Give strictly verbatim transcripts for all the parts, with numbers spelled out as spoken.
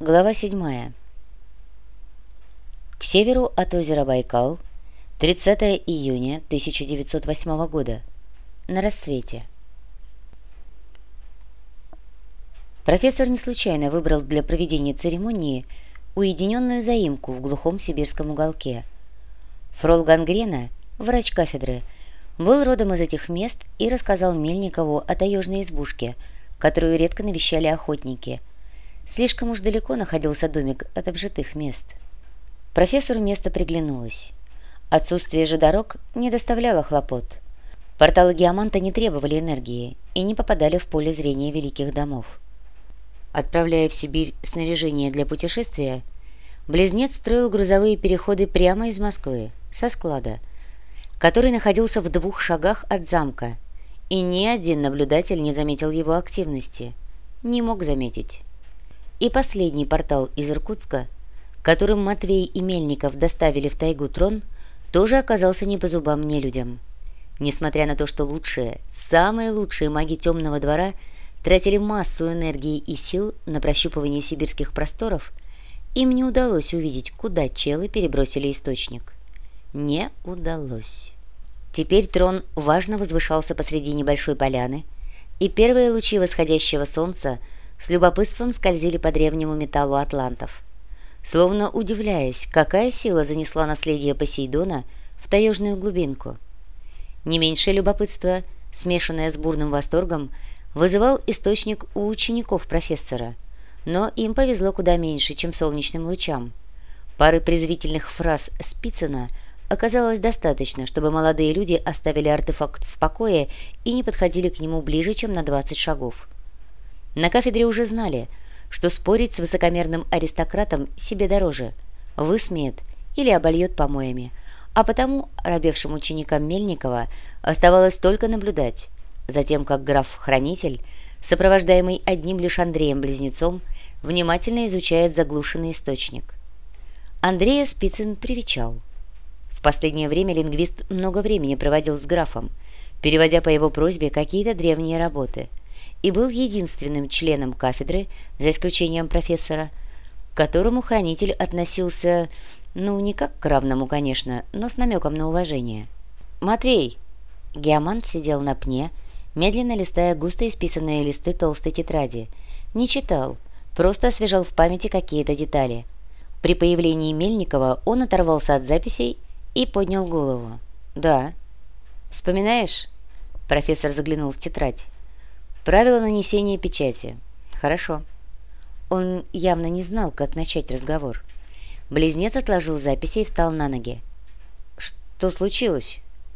Глава седьмая. К северу от озера Байкал, тридцатое июня тысяча девятьсот восьмого года. На рассвете. Профессор не случайно выбрал для проведения церемонии уединенную заимку в глухом сибирском уголке. Фрол Гангрена, врач кафедры, был родом из этих мест и рассказал Мельникову о таежной избушке, которую редко навещали охотники. Слишком уж далеко находился домик от обжитых мест. Профессору место приглянулось. Отсутствие же дорог не доставляло хлопот. Порталы Геоманта не требовали энергии и не попадали в поле зрения великих домов. Отправляя в Сибирь снаряжение для путешествия, близнец строил грузовые переходы прямо из Москвы, со склада, который находился в двух шагах от замка, и ни один наблюдатель не заметил его активности, не мог заметить. И последний портал из Иркутска, которым Матвей и Мельников доставили в тайгу трон, тоже оказался не по зубам нелюдям. Несмотря на то, что лучшие, самые лучшие маги Темного двора тратили массу энергии и сил на прощупывание сибирских просторов, им не удалось увидеть, куда челы перебросили источник. Не удалось. Теперь трон важно возвышался посреди небольшой поляны, и первые лучи восходящего солнца с любопытством скользили по древнему металлу атлантов, словно удивляясь, какая сила занесла наследие Посейдона в таежную глубинку. Не меньшее любопытство, смешанное с бурным восторгом, вызывал источник у учеников профессора, но им повезло куда меньше, чем солнечным лучам. Пары презрительных фраз Спицына оказалось достаточно, чтобы молодые люди оставили артефакт в покое и не подходили к нему ближе, чем на двадцать шагов. На кафедре уже знали, что спорить с высокомерным аристократом себе дороже, высмеет или обольет помоями, а потому робевшим ученикам Мельникова оставалось только наблюдать за тем, как граф-хранитель, сопровождаемый одним лишь Андреем-близнецом, внимательно изучает заглушенный источник. Андрея Спицын привечал. В последнее время лингвист много времени проводил с графом, переводя по его просьбе какие-то древние работы, и был единственным членом кафедры, за исключением профессора, к которому хранитель относился, ну, не как к равному, конечно, но с намеком на уважение. «Матвей!» Геомант сидел на пне, медленно листая густо исписанные листы толстой тетради. Не читал, просто освежал в памяти какие-то детали. При появлении Мельникова он оторвался от записей и поднял голову. «Да». «Вспоминаешь?» Профессор заглянул в тетрадь. «Правила нанесения печати». «Хорошо». Он явно не знал, как начать разговор. Близнец отложил записи и встал на ноги. «Что случилось?»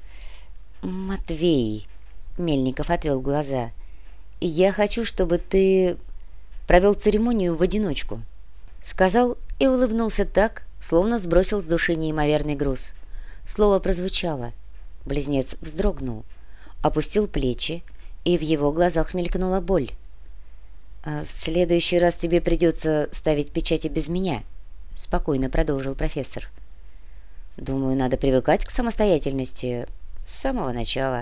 «Матвей», — Мельников отвел глаза, — «я хочу, чтобы ты провел церемонию в одиночку», — сказал и улыбнулся так, словно сбросил с души неимоверный груз. Слово прозвучало. Близнец вздрогнул, опустил плечи, и в его глазах мелькнула боль. «В следующий раз тебе придется ставить печати без меня», — спокойно продолжил профессор. «Думаю, надо привыкать к самостоятельности с самого начала».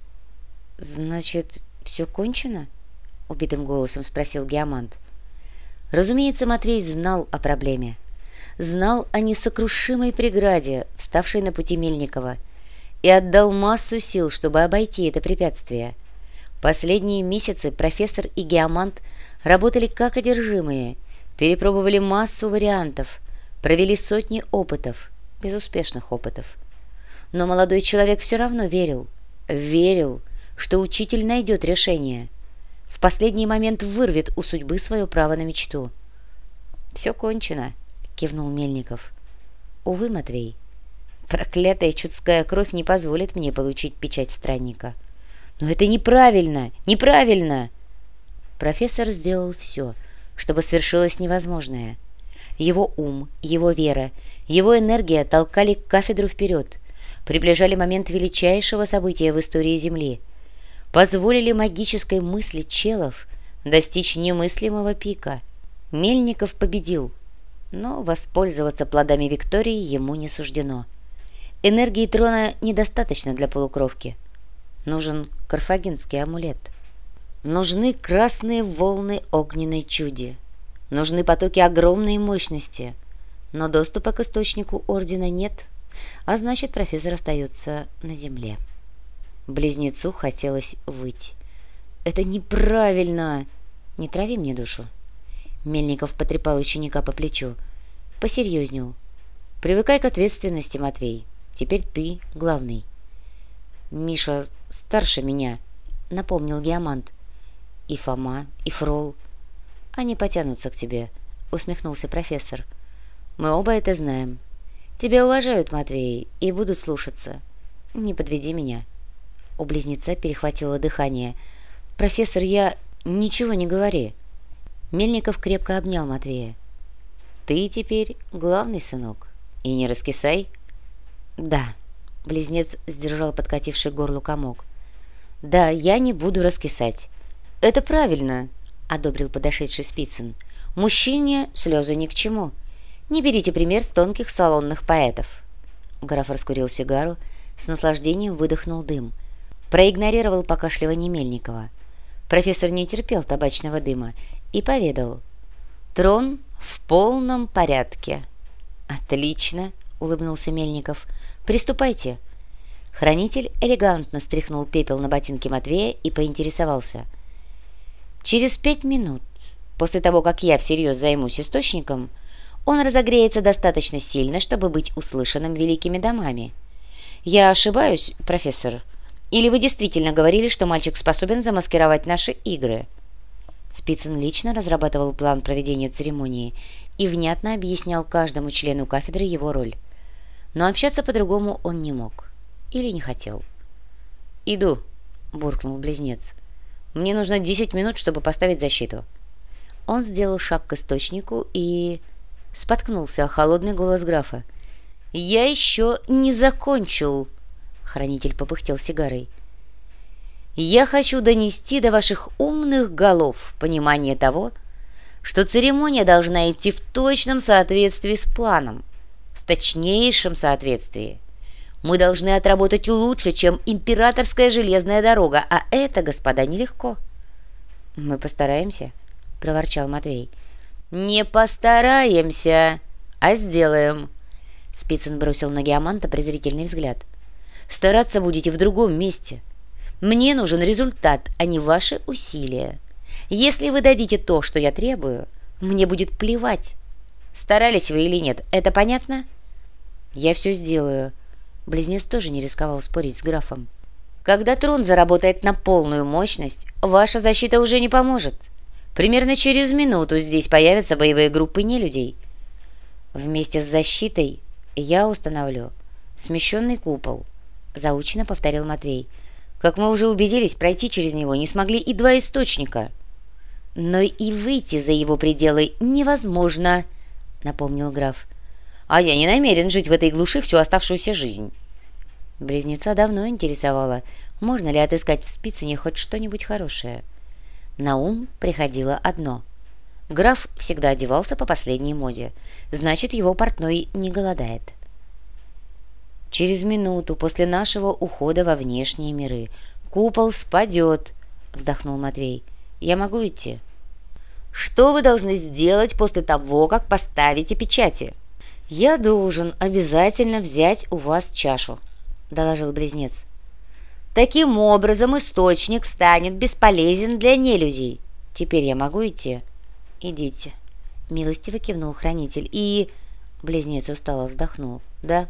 «Значит, все кончено?» — убитым голосом спросил Геомант. Разумеется, Матвей знал о проблеме. Знал о несокрушимой преграде, вставшей на пути Мельникова, и отдал массу сил, чтобы обойти это препятствие. Последние месяцы профессор и Геомант работали как одержимые, перепробовали массу вариантов, провели сотни опытов, безуспешных опытов. Но молодой человек все равно верил, верил, что учитель найдет решение, в последний момент вырвет у судьбы свое право на мечту. «Все кончено», — кивнул Мельников. «Увы, Матвей, проклятая чудская кровь не позволит мне получить печать странника». «Но это неправильно! Неправильно!» Профессор сделал все, чтобы свершилось невозможное. Его ум, его вера, его энергия толкали кафедру вперед, приближали момент величайшего события в истории Земли, позволили магической мысли челов достичь немыслимого пика. Мельников победил, но воспользоваться плодами Виктории ему не суждено. Энергии трона недостаточно для полукровки. Нужен карфагенский амулет. Нужны красные волны огненной чуди. Нужны потоки огромной мощности, но доступа к источнику Ордена нет, а значит, профессор остается на земле. Близнецу хотелось выть. «Это неправильно! Не трави мне душу!» Мельников потрепал ученика по плечу. Посерьезнел. «Привыкай к ответственности, Матвей. Теперь ты главный». «Миша старше меня», — напомнил Геомант. «И Фома, и Фрол. Они потянутся к тебе», — усмехнулся профессор. «Мы оба это знаем. Тебя уважают, Матвей, и будут слушаться. Не подведи меня». У близнеца перехватило дыхание. «Профессор, я... Ничего не говори». Мельников крепко обнял Матвея. «Ты теперь главный, сынок. И не раскисай». «Да», — близнец сдержал подкативший к горлу комок. «Да, я не буду раскисать». «Это правильно», — одобрил подошедший Спицын. «Мужчине слезы ни к чему. Не берите пример с тонких салонных поэтов». Граф раскурил сигару, с наслаждением выдохнул дым. Проигнорировал покашливание Мельникова. Профессор не терпел табачного дыма и поведал. «Трон в полном порядке». «Отлично», — улыбнулся Мельников. «Приступайте». Хранитель элегантно стряхнул пепел на ботинки Матвея и поинтересовался. «Через пять минут, после того, как я всерьез займусь источником, он разогреется достаточно сильно, чтобы быть услышанным великими домами. Я ошибаюсь, профессор? Или вы действительно говорили, что мальчик способен замаскировать наши игры?» Спицын лично разрабатывал план проведения церемонии и внятно объяснял каждому члену кафедры его роль. Но общаться по-другому он не мог. Или не хотел. «Иду», — буркнул близнец. «Мне нужно десять минут, чтобы поставить защиту». Он сделал шаг к источнику и... споткнулся о холодный голос графа. «Я еще не закончил!» Хранитель попыхтел сигарой. «Я хочу донести до ваших умных голов понимание того, что церемония должна идти в точном соответствии с планом, в точнейшем соответствии. Мы должны отработать лучше, чем императорская железная дорога, а это, господа, нелегко». «Мы постараемся», — проворчал Матвей. «Не постараемся, а сделаем». Спицын бросил на Геоманта презрительный взгляд. «Стараться будете в другом месте. Мне нужен результат, а не ваши усилия. Если вы дадите то, что я требую, мне будет плевать, старались вы или нет. Это понятно?» «Я все сделаю». Близнец тоже не рисковал спорить с графом. «Когда трон заработает на полную мощность, ваша защита уже не поможет. Примерно через минуту здесь появятся боевые группы нелюдей. Вместе с защитой я установлю смещенный купол», — заучено повторил Матвей. «Как мы уже убедились, пройти через него не смогли и два источника». «Но и выйти за его пределы невозможно», — напомнил граф. «А я не намерен жить в этой глуши всю оставшуюся жизнь». Близнеца давно интересовало, можно ли отыскать в Спицыне хоть что-нибудь хорошее. На ум приходило одно. Граф всегда одевался по последней моде, значит, его портной не голодает. «Через минуту после нашего ухода во внешние миры купол спадет», — вздохнул Матвей. «Я могу идти?» «Что вы должны сделать после того, как поставите печати?» «Я должен обязательно взять у вас чашу», — доложил близнец. «Таким образом источник станет бесполезен для нелюдей. Теперь я могу идти?» «Идите», — милостиво кивнул хранитель. «И...» — близнец устало вздохнул. «Да?»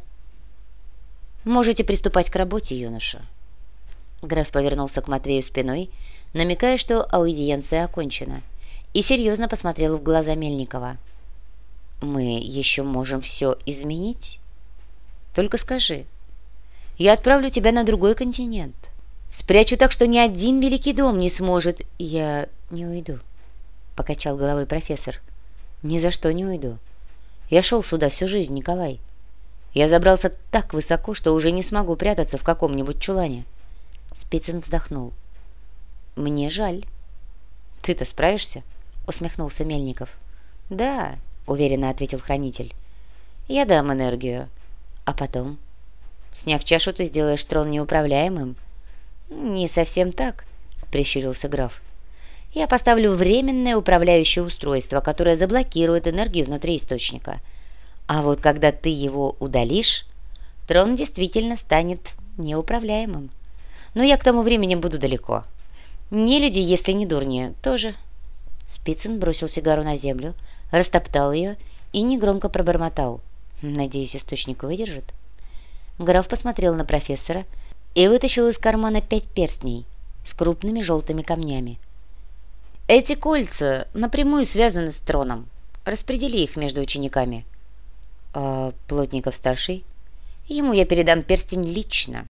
«Можете приступать к работе, юноша». Граф повернулся к Матвею спиной, намекая, что аудиенция окончена, и серьезно посмотрел в глаза Мельникова. «Мы еще можем все изменить? Только скажи. Я отправлю тебя на другой континент. Спрячу так, что ни один великий дом не сможет...» «Я не уйду», — покачал головой профессор. «Ни за что не уйду. Я шел сюда всю жизнь, Николай. Я забрался так высоко, что уже не смогу прятаться в каком-нибудь чулане». Спицын вздохнул. «Мне жаль». «Ты-то справишься?» — усмехнулся Мельников. «Да», — уверенно ответил хранитель. «Я дам энергию. А потом? Сняв чашу, ты сделаешь трон неуправляемым». «Не совсем так», — прищурился граф. Я поставлю временное управляющее устройство, которое заблокирует энергию внутри источника. А вот когда ты его удалишь, трон действительно станет неуправляемым. Но я к тому времени буду далеко. Нелюди, если не дурни, тоже. Спицын бросил сигару на землю, растоптал ее и негромко пробормотал. Надеюсь, источник выдержит. Граф посмотрел на профессора и вытащил из кармана пять перстней с крупными желтыми камнями. Эти кольца напрямую связаны с троном. Распредели их между учениками. А Плотников-старший? Ему я передам перстень лично.